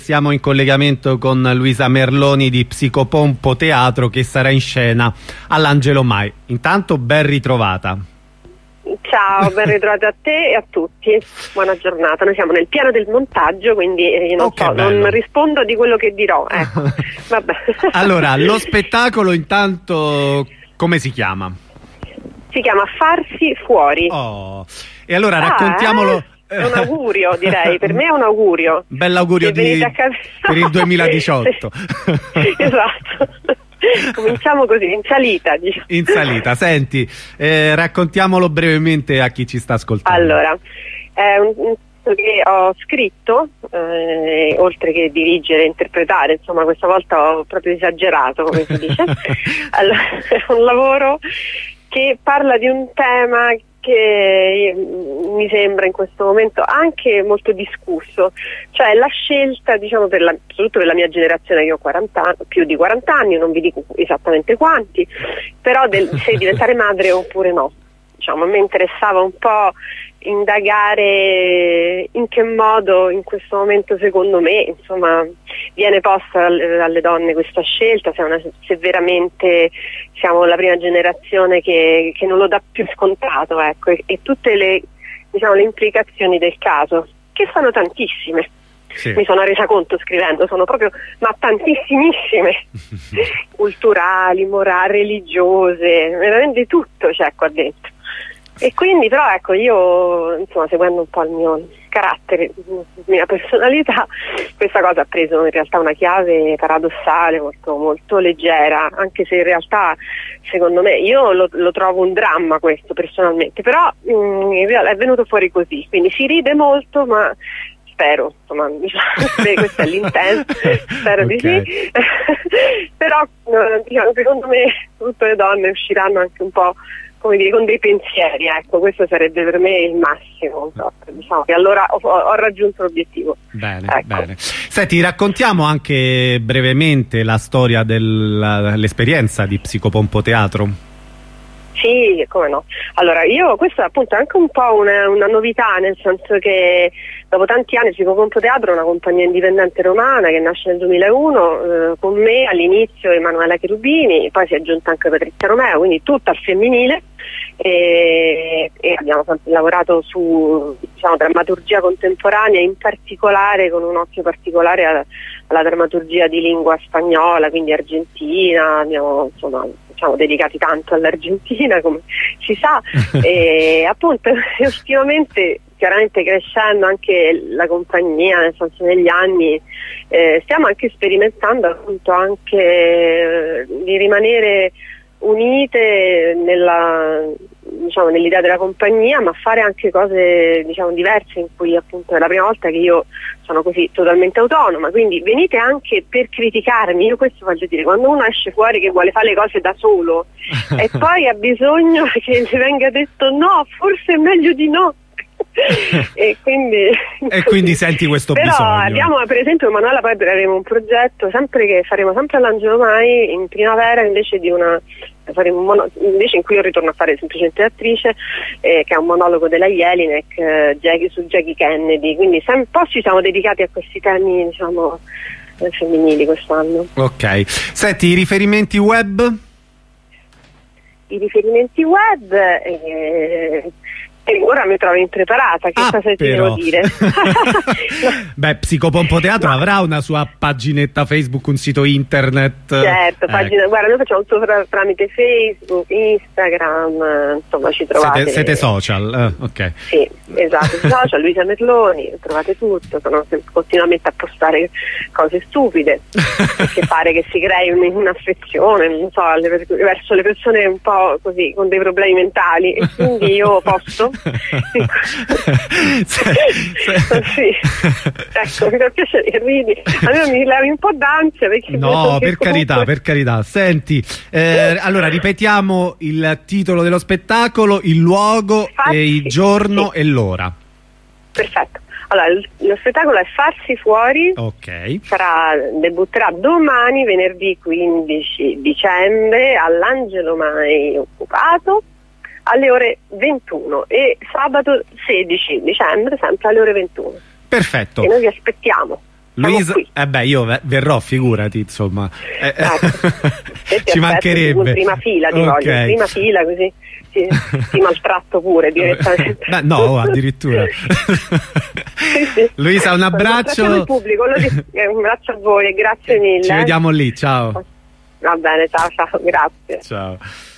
Siamo in collegamento con Luisa Merloni di Psicopompo Teatro, che sarà in scena all'Angelo Mai. Intanto ben ritrovata. Ciao, ben ritrovata a te e a tutti. Buona giornata. Noi siamo nel piano del montaggio, quindi non rispondo di quello che dirò. Ecco. Vabbè. Allora, lo spettacolo intanto come si chiama? Si chiama Farsi Fuori. Oh. E allora raccontiamolo. È un augurio, direi, per me è un augurio. Bell'augurio per il 2018. Esatto. Cominciamo così, in salita, diciamo. In salita, senti, raccontiamolo brevemente a chi ci sta ascoltando. Allora, è un che ho scritto, oltre che dirigere e interpretare, insomma questa volta ho proprio esagerato, come si dice. Allora, è un lavoro che parla di un tema che mi sembra in questo momento anche molto discusso, cioè la scelta, diciamo, soprattutto per la mia generazione, che ho 40 anni, più di 40 anni, non vi dico esattamente quanti, però se diventare madre oppure no. Diciamo, a me interessava un po' indagare in che modo in questo momento, secondo me, insomma, viene posta alle donne questa scelta, se veramente siamo la prima generazione che non lo dà più scontato, ecco, e tutte le implicazioni del caso, che sono tantissime. Sì. Mi sono resa conto scrivendo, sono proprio, ma tantissimissime, culturali, morali, religiose, veramente tutto c'è qua dentro. E quindi però ecco, io insomma, seguendo un po' il mio carattere, la mia personalità, questa cosa ha preso in realtà una chiave paradossale, molto, molto leggera, anche se in realtà secondo me, io lo trovo un dramma questo personalmente, però in realtà è venuto fuori così, quindi si ride molto, ma spero, insomma, questo è l'intento, spero di sì, però secondo me tutte le donne usciranno anche un po', come dire, con dei pensieri, ecco, questo sarebbe per me il massimo, diciamo che allora ho raggiunto l'obiettivo. Bene, ecco. Bene. Senti, raccontiamo anche brevemente la storia dell'esperienza di Psicopompo Teatro. Sì, come no. Allora, questa appunto è anche un po' una novità, nel senso che dopo tanti anni Psicopompo Teatro è una compagnia indipendente romana che nasce nel 2001, con me all'inizio Emanuela Cherubini, poi si è aggiunta anche Patrizia Romeo, quindi tutta al femminile, e abbiamo lavorato su, diciamo, drammaturgia contemporanea, in particolare con un occhio particolare alla drammaturgia di lingua spagnola, quindi argentina, abbiamo insomma dedicati tanto all'Argentina, come si sa, e appunto ultimamente, chiaramente crescendo anche la compagnia, nel senso negli anni, stiamo anche sperimentando appunto anche di rimanere unite nell'idea della compagnia, ma fare anche cose, diciamo, diverse, in cui appunto è la prima volta che io sono così totalmente autonoma, quindi venite anche per criticarmi. Io questo voglio dire, quando uno esce fuori che vuole fare le cose da solo e poi ha bisogno che gli venga detto no, forse è meglio di no. E quindi senti questo bisogno. Però abbiamo, per esempio, Emanuela, poi avremo un progetto che faremo sempre all'Angelo Mai in primavera, invece in cui io ritorno a fare semplicemente attrice, che è un monologo della Jelinek su Jackie Kennedy, quindi un po' ci siamo dedicati a questi temi, diciamo, femminili quest'anno. Ok, senti, i riferimenti web? I riferimenti web, ora mi trovo impreparata, che cosa ti devo dire? Beh, Psicopompo Teatro avrà una sua paginetta Facebook, un sito internet. Certo, guarda, noi facciamo tutto tramite Facebook, Instagram, insomma ci trovate. Siete social, ok. Sì, esatto, social, Luisa Merloni, trovate tutto, sono continuamente a postare cose stupide, perché pare che si crei un'affezione, non so, verso le persone un po' così, con dei problemi mentali, e quindi io posto. Sì. Ecco, mi fa piacere che ridi. A me mi levi un po' d'ansia perché no, per carità. Senti, allora ripetiamo il titolo dello spettacolo, il luogo, il giorno e l'ora. Perfetto. Allora, lo spettacolo è Farsi Fuori, ok. Debutterà domani, venerdì 15 dicembre, all'Angelo Mai occupato, alle ore 21, e sabato 16 dicembre sempre alle ore 21. Perfetto. E noi vi aspettiamo. Luisa, io verrò, figurati, insomma. Ci mancherebbe. In prima fila ti voglio, in prima fila, così ti maltratto pure direttamente. Beh, no, addirittura. Sì. Luisa, un abbraccio. Il pubblico, un abbraccio a voi e grazie mille. Ci vediamo lì, ciao. Va bene, ciao, grazie. Ciao.